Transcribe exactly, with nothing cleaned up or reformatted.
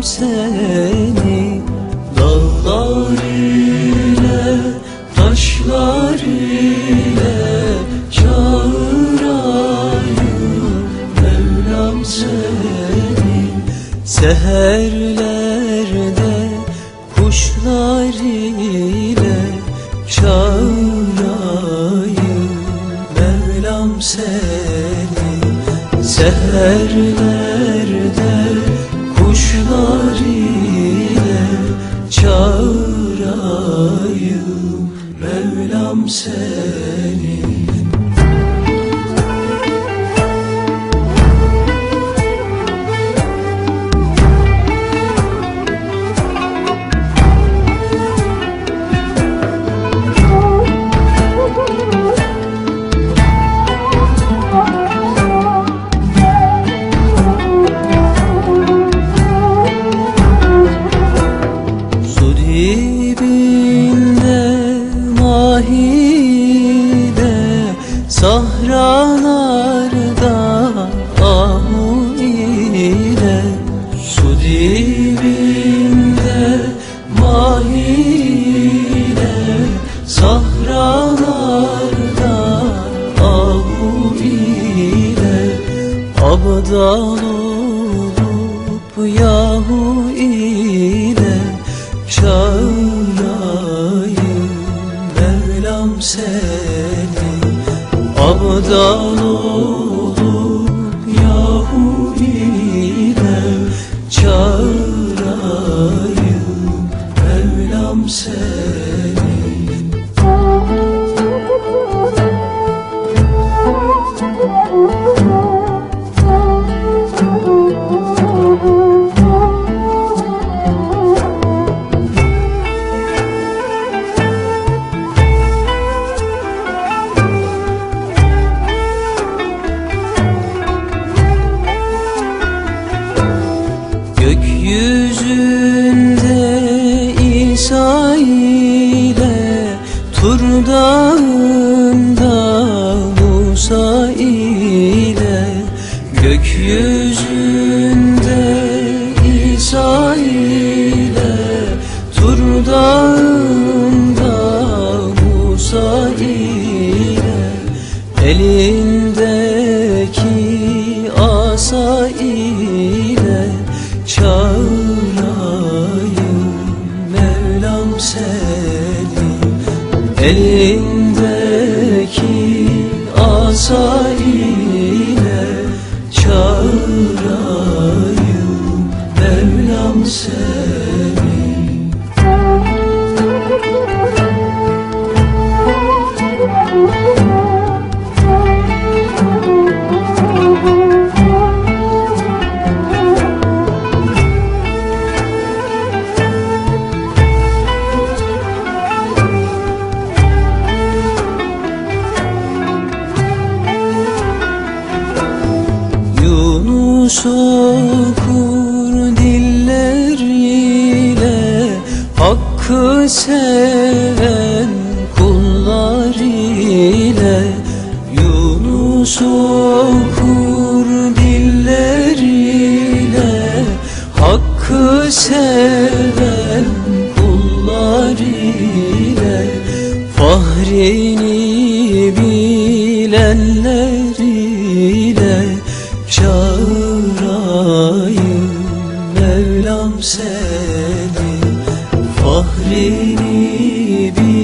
seni. Dağlar ile taşlar ile çağırayım Mevlam seni. Seherlerde kuşlar ile çağırayım Mevlam seni. Seherlerde kuşlar ile çağırayım Mevlam seni. Sahralarda ahu ile, su dibinde mahi ile, sahralarda ahu ile, abdal olup yahu ile çağırayım Mevlam seni. Abdal olup yahu ile çağırayım Mevlam seni. Gökyüzünde İsa ile, Tur dağında Musa ile. Gökyüzünde İsa ile, Tur dağında Musa ile. Elindeki asa ile çağırayım Mevlam seni. Elindeki asa ile çağırayım Mevlam seni. Yunus okur dilleriyle, Hakkı seven kullar ile. Yunus okur dilleriyle, Hakkı seven kullar ile. Fahrini bilenler ile çağırayım Mevlam seni. Fahrini